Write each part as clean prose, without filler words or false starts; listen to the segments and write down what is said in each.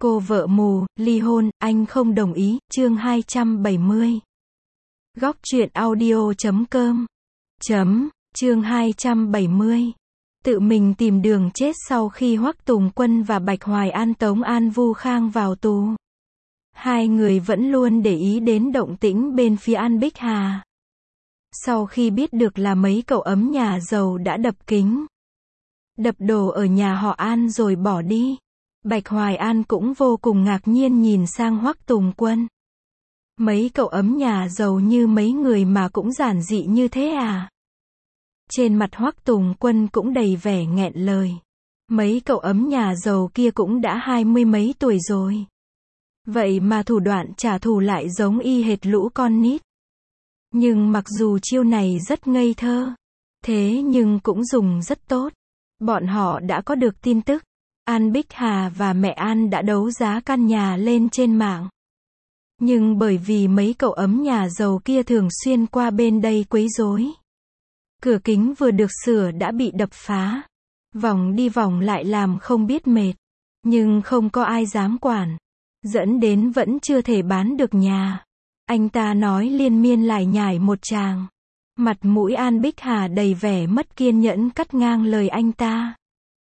Cô vợ mù, ly hôn, anh không đồng ý, chương 270. Góc truyện audio.com Chương 270. Tự mình tìm đường chết sau khi Hoắc Tùng Quân và Bạch Hoài An tống An Vu Khang vào tù. Hai người vẫn luôn để ý đến động tĩnh bên phía An Bích Hà. Sau khi biết được là mấy cậu ấm nhà giàu đã đập kính, đập đồ ở nhà họ An rồi bỏ đi, Bạch Hoài An cũng vô cùng ngạc nhiên nhìn sang Hoắc Tùng Quân. Mấy cậu ấm nhà giàu như mấy người mà cũng giản dị như thế à? Trên mặt Hoắc Tùng Quân cũng đầy vẻ nghẹn lời. Mấy cậu ấm nhà giàu kia cũng đã 20 mấy tuổi rồi. Vậy mà thủ đoạn trả thù lại giống y hệt lũ con nít. Nhưng mặc dù chiêu này rất ngây thơ, thế nhưng cũng dùng rất tốt. Bọn họ đã có được tin tức An Bích Hà và mẹ An đã đấu giá căn nhà lên trên mạng. Nhưng bởi vì mấy cậu ấm nhà giàu kia thường xuyên qua bên đây quấy rối, cửa kính vừa được sửa đã bị đập phá. Vòng đi vòng lại làm không biết mệt. Nhưng không có ai dám quản. Dẫn đến vẫn chưa thể bán được nhà. Anh ta nói liên miên lải nhải một tràng. Mặt mũi An Bích Hà đầy vẻ mất kiên nhẫn cắt ngang lời anh ta.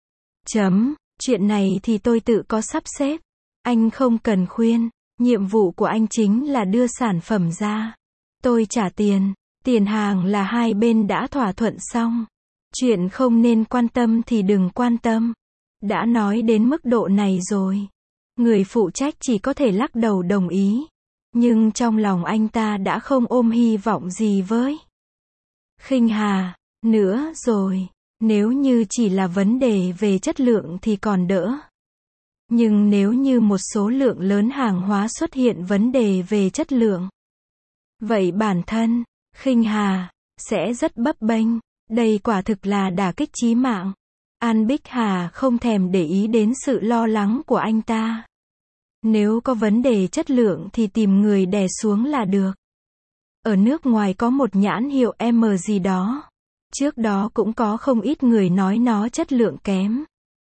Chuyện này thì tôi tự có sắp xếp. Anh không cần khuyên. Nhiệm vụ của anh chính là đưa sản phẩm ra. Tôi trả tiền. Tiền hàng là hai bên đã thỏa thuận xong. Chuyện không nên quan tâm thì đừng quan tâm. Đã nói đến mức độ này rồi. Người phụ trách chỉ có thể lắc đầu đồng ý. Nhưng trong lòng anh ta đã không ôm hy vọng gì với Khinh Hà nữa rồi. Nếu như chỉ là vấn đề về chất lượng thì còn đỡ. Nhưng nếu như một số lượng lớn hàng hóa xuất hiện vấn đề về chất lượng, vậy bản thân Khinh Hà sẽ rất bấp bênh. Đây quả thực là đả kích chí mạng. An Bích Hà không thèm để ý đến sự lo lắng của anh ta. Nếu có vấn đề chất lượng thì tìm người đè xuống là được. Ở nước ngoài có một nhãn hiệu M gì đó. Trước đó cũng có không ít người nói nó chất lượng kém.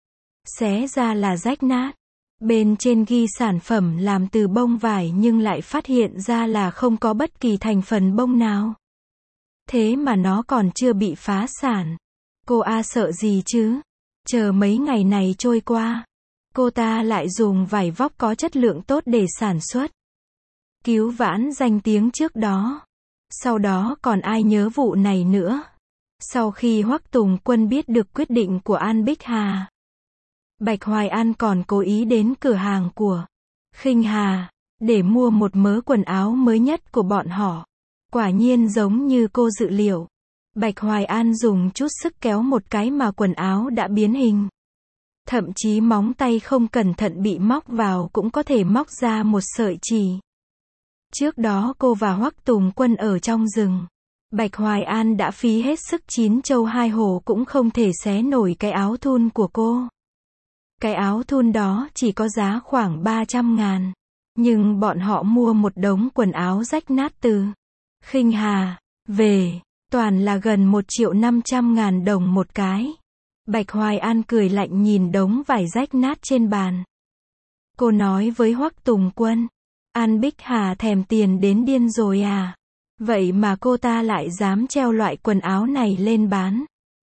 Xé ra là rách nát. Bên trên ghi sản phẩm làm từ bông vải nhưng lại phát hiện ra là không có bất kỳ thành phần bông nào. Thế mà nó còn chưa bị phá sản. Cô A sợ gì chứ? Chờ mấy ngày này trôi qua, cô ta lại dùng vải vóc có chất lượng tốt để sản xuất. Cứu vãn danh tiếng trước đó. Sau đó còn ai nhớ vụ này nữa. Sau khi Hoắc Tùng Quân biết được quyết định của An Bích Hà, Bạch Hoài An còn cố ý đến cửa hàng của Khinh Hà để mua một mớ quần áo mới nhất của bọn họ. Quả nhiên giống như cô dự liệu. Bạch Hoài An dùng chút sức kéo một cái mà quần áo đã biến hình. Thậm chí móng tay không cẩn thận bị móc vào cũng có thể móc ra một sợi chỉ. Trước đó cô và Hoắc Tùng Quân ở trong rừng. Bạch Hoài An đã phí hết sức chín châu hai hổ cũng không thể xé nổi cái áo thun của cô. Cái áo thun đó chỉ có giá khoảng 300.000. Nhưng bọn họ mua một đống quần áo rách nát từ Khinh Hà về, toàn là gần 1.500.000 đồng một cái. Bạch Hoài An cười lạnh nhìn đống vải rách nát trên bàn. Cô nói với Hoắc Tùng Quân, An Bích Hà thèm tiền đến điên rồi à? Vậy mà cô ta lại dám treo loại quần áo này lên bán.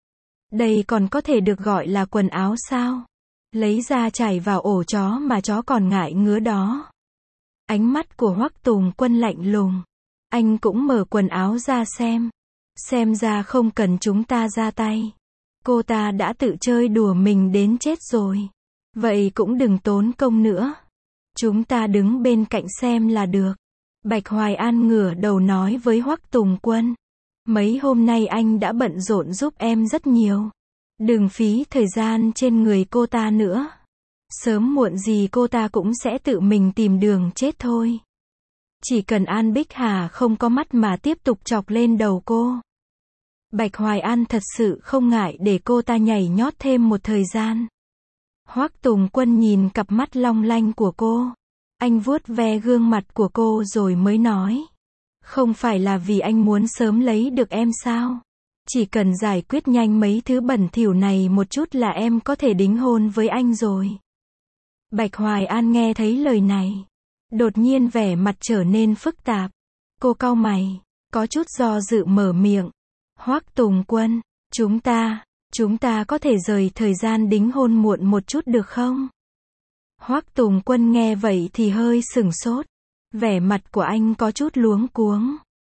Đây còn có thể được gọi là quần áo sao? Lấy ra chảy vào ổ chó mà chó còn ngại ngứa đó. Ánh mắt của Hoắc Tùng Quân lạnh lùng. Anh cũng mở quần áo ra xem. Xem ra không cần chúng ta ra tay. Cô ta đã tự chơi đùa mình đến chết rồi. Vậy cũng đừng tốn công nữa. Chúng ta đứng bên cạnh xem là được. Bạch Hoài An ngửa đầu nói với Hoắc Tùng Quân. Mấy hôm nay anh đã bận rộn giúp em rất nhiều. Đừng phí thời gian trên người cô ta nữa. Sớm muộn gì cô ta cũng sẽ tự mình tìm đường chết thôi. Chỉ cần An Bích Hà không có mắt mà tiếp tục chọc lên đầu cô. Bạch Hoài An thật sự không ngại để cô ta nhảy nhót thêm một thời gian. Hoắc Tùng Quân nhìn cặp mắt long lanh của cô. Anh vuốt ve gương mặt của cô rồi mới nói. Không phải là vì anh muốn sớm lấy được em sao? Chỉ cần giải quyết nhanh mấy thứ bẩn thỉu này một chút là em có thể đính hôn với anh rồi. Bạch Hoài An nghe thấy lời này. Đột nhiên vẻ mặt trở nên phức tạp. Cô cau mày, có chút do dự mở miệng. Hoắc Tùng Quân, chúng ta có thể rời thời gian đính hôn muộn một chút được không? Hoắc Tùng Quân nghe vậy thì hơi sửng sốt. Vẻ mặt của anh có chút luống cuống.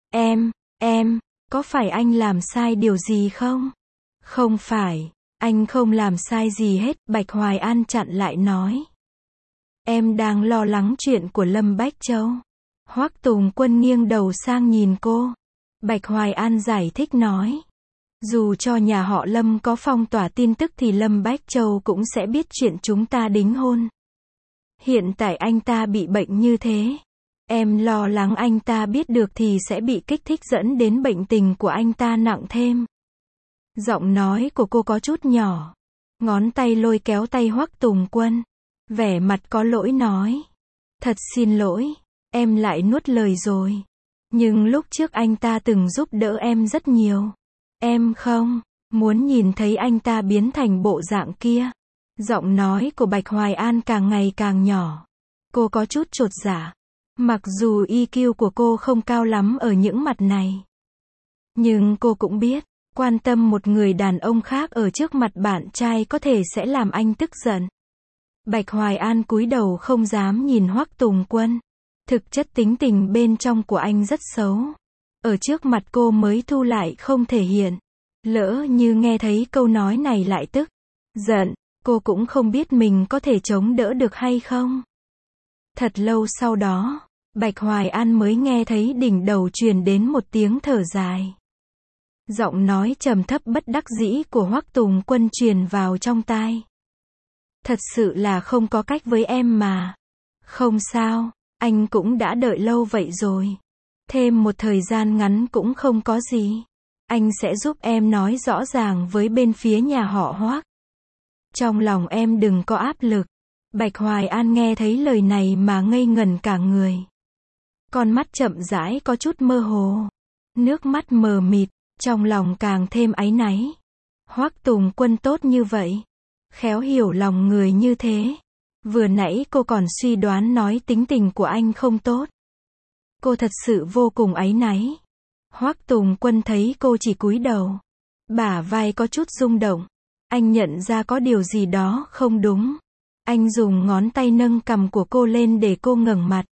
Em, có phải anh làm sai điều gì không? Không phải, anh không làm sai gì hết, Bạch Hoài An chặn lại nói. Em đang lo lắng chuyện của Lâm Bách Châu. Hoắc Tùng Quân nghiêng đầu sang nhìn cô. Bạch Hoài An giải thích nói. Dù cho nhà họ Lâm có phong tỏa tin tức thì Lâm Bách Châu cũng sẽ biết chuyện chúng ta đính hôn. Hiện tại anh ta bị bệnh như thế. Em lo lắng anh ta biết được thì sẽ bị kích thích dẫn đến bệnh tình của anh ta nặng thêm. Giọng nói của cô có chút nhỏ. Ngón tay lôi kéo tay Hoắc Tùng Quân. Vẻ mặt có lỗi nói. Thật xin lỗi, em lại nuốt lời rồi. Nhưng lúc trước anh ta từng giúp đỡ em rất nhiều. Em không muốn nhìn thấy anh ta biến thành bộ dạng kia. Giọng nói của Bạch Hoài An càng ngày càng nhỏ. Cô có chút chột dạ. Mặc dù EQ của cô không cao lắm ở những mặt này. Nhưng cô cũng biết, quan tâm một người đàn ông khác ở trước mặt bạn trai có thể sẽ làm anh tức giận. Bạch Hoài An cúi đầu không dám nhìn Hoắc Tùng Quân. Thực chất tính tình bên trong của anh rất xấu. Ở trước mặt cô mới thu lại không thể hiện. Lỡ như nghe thấy câu nói này lại tức giận, cô cũng không biết mình có thể chống đỡ được hay không. Thật lâu sau đó, Bạch Hoài An mới nghe thấy đỉnh đầu truyền đến một tiếng thở dài. Giọng nói trầm thấp bất đắc dĩ của Hoắc Tùng Quân truyền vào trong tai. Thật sự là không có cách với em mà. Không sao, anh cũng đã đợi lâu vậy rồi. Thêm một thời gian ngắn cũng không có gì. Anh sẽ giúp em nói rõ ràng với bên phía nhà họ Hoắc. Trong lòng em đừng có áp lực. Bạch Hoài An nghe thấy lời này mà ngây ngẩn cả người. Con mắt chậm rãi có chút mơ hồ. Nước mắt mờ mịt, trong lòng càng thêm áy náy. Hoắc Tùng Quân tốt như vậy. Khéo hiểu lòng người như thế. Vừa nãy cô còn suy đoán nói tính tình của anh không tốt. Cô thật sự vô cùng áy náy. Hoắc Tùng Quân thấy cô chỉ cúi đầu. Bả vai có chút rung động. Anh nhận ra có điều gì đó không đúng. Anh dùng ngón tay nâng cằm của cô lên để cô ngẩng mặt.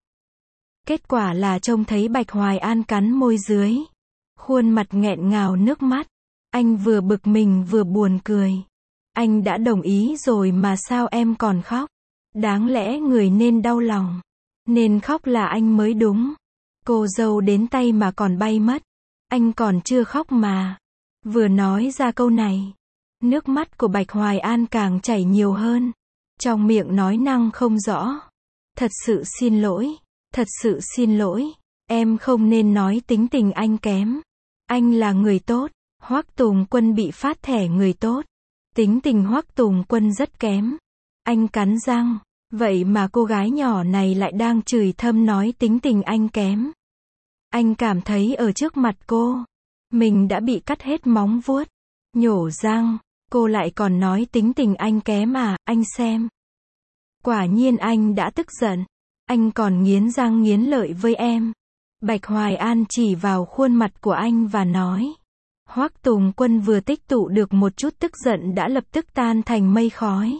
Kết quả là trông thấy Bạch Hoài An cắn môi dưới. Khuôn mặt nghẹn ngào nước mắt. Anh vừa bực mình vừa buồn cười. Anh đã đồng ý rồi mà sao em còn khóc? Đáng lẽ người nên đau lòng. Nên khóc là anh mới đúng. Cô dâu đến tay mà còn bay mất. Anh còn chưa khóc mà. Vừa nói ra câu này. Nước mắt của Bạch Hoài An càng chảy nhiều hơn. Trong miệng nói năng không rõ. Thật sự xin lỗi. Thật sự xin lỗi. Em không nên nói tính tình anh kém. Anh là người tốt. Hoắc Tùng Quân bị phát thẻ người tốt. Tính tình Hoắc Tùng Quân rất kém. Anh cắn răng. Vậy mà cô gái nhỏ này lại đang chửi thầm nói tính tình anh kém. Anh cảm thấy ở trước mặt cô, mình đã bị cắt hết móng vuốt. Nhổ răng, cô lại còn nói tính tình anh kém à, anh xem. Quả nhiên anh đã tức giận. Anh còn nghiến răng nghiến lợi với em. Bạch Hoài An chỉ vào khuôn mặt của anh và nói. Hoắc Tùng Quân vừa tích tụ được một chút tức giận đã lập tức tan thành mây khói.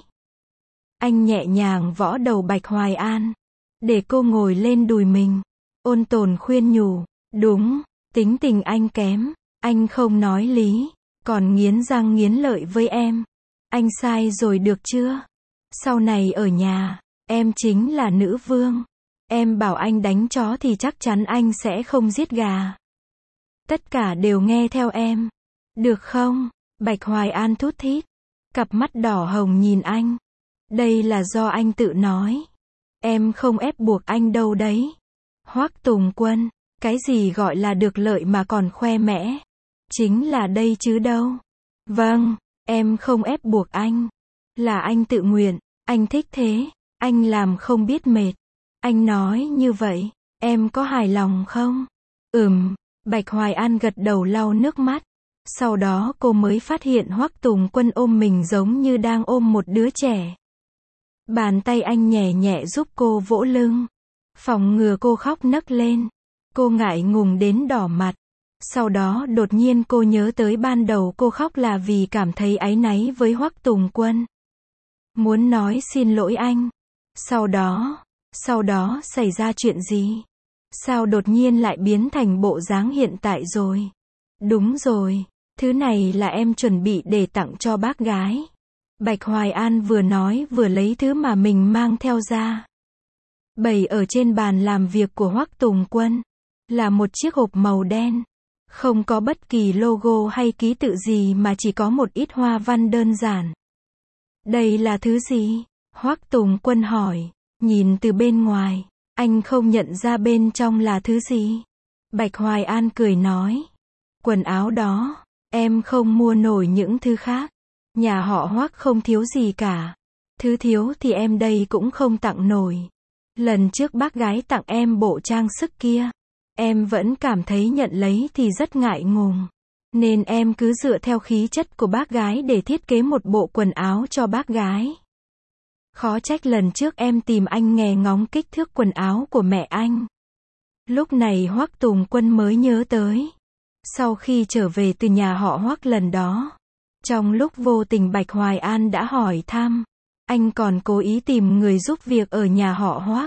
Anh nhẹ nhàng võ đầu Bạch Hoài An. Để cô ngồi lên đùi mình. Ôn tồn khuyên nhủ. Đúng, tính tình anh kém. Anh không nói lý. Còn nghiến răng nghiến lợi với em. Anh sai rồi được chưa? Sau này ở nhà, em chính là nữ vương. Em bảo anh đánh chó thì chắc chắn anh sẽ không giết gà. Tất cả đều nghe theo em. Được không? Bạch Hoài An thút thít. Cặp mắt đỏ hồng nhìn anh. Đây là do anh tự nói. Em không ép buộc anh đâu đấy. Hoắc Tùng Quân, cái gì gọi là được lợi mà còn khoe mẽ? Chính là đây chứ đâu. Vâng, em không ép buộc anh. Là anh tự nguyện, anh thích thế, anh làm không biết mệt. Anh nói như vậy, em có hài lòng không? Bạch Hoài An gật đầu lau nước mắt. Sau đó cô mới phát hiện Hoắc Tùng Quân ôm mình giống như đang ôm một đứa trẻ. Bàn tay anh nhẹ nhẹ giúp cô vỗ lưng, phòng ngừa cô khóc nấc lên. Cô ngại ngùng đến đỏ mặt. Sau đó đột nhiên cô nhớ tới ban đầu cô khóc là vì cảm thấy áy náy với Hoắc Tùng Quân. Muốn nói xin lỗi anh. Sau đó xảy ra chuyện gì? Sao đột nhiên lại biến thành bộ dáng hiện tại rồi? Đúng rồi, thứ này là em chuẩn bị để tặng cho bác gái. Bạch Hoài An vừa nói vừa lấy thứ mà mình mang theo ra. Bày ở trên bàn làm việc của Hoắc Tùng Quân. Là một chiếc hộp màu đen. Không có bất kỳ logo hay ký tự gì mà chỉ có một ít hoa văn đơn giản. Đây là thứ gì? Hoắc Tùng Quân hỏi. Nhìn từ bên ngoài, anh không nhận ra bên trong là thứ gì. Bạch Hoài An cười nói. Quần áo đó, em không mua nổi những thứ khác. Nhà họ Hoắc không thiếu gì cả. Thứ thiếu thì em đây cũng không tặng nổi. Lần trước bác gái tặng em bộ trang sức kia, em vẫn cảm thấy nhận lấy thì rất ngại ngùng. Nên em cứ dựa theo khí chất của bác gái để thiết kế một bộ quần áo cho bác gái. Khó trách lần trước em tìm anh nghe ngóng kích thước quần áo của mẹ anh. Lúc này Hoắc Tùng Quân mới nhớ tới. Sau khi trở về từ nhà họ Hoắc lần đó, trong lúc vô tình Bạch Hoài An đã hỏi thăm, anh còn cố ý tìm người giúp việc ở nhà họ Hoắc.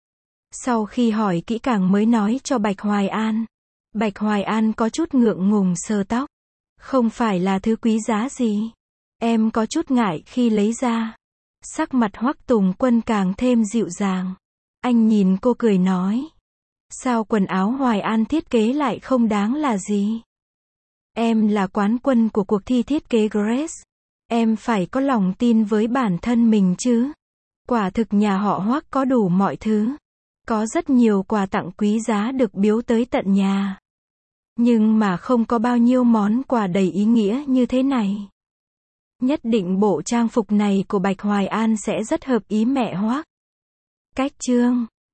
Sau khi hỏi kỹ càng mới nói cho Bạch Hoài An. Bạch Hoài An có chút ngượng ngùng sờ tóc. Không phải là thứ quý giá gì. Em có chút ngại khi lấy ra. Sắc mặt Hoắc Tùng Quân càng thêm dịu dàng. Anh nhìn cô cười nói. Sao quần áo Hoài An thiết kế lại không đáng là gì? Em là quán quân của cuộc thi thiết kế Grace. Em phải có lòng tin với bản thân mình chứ. Quả thực nhà họ Hoắc có đủ mọi thứ. Có rất nhiều quà tặng quý giá được biếu tới tận nhà. Nhưng mà không có bao nhiêu món quà đầy ý nghĩa như thế này. Nhất định bộ trang phục này của Bạch Hoài An sẽ rất hợp ý mẹ Hoắc. Cách chương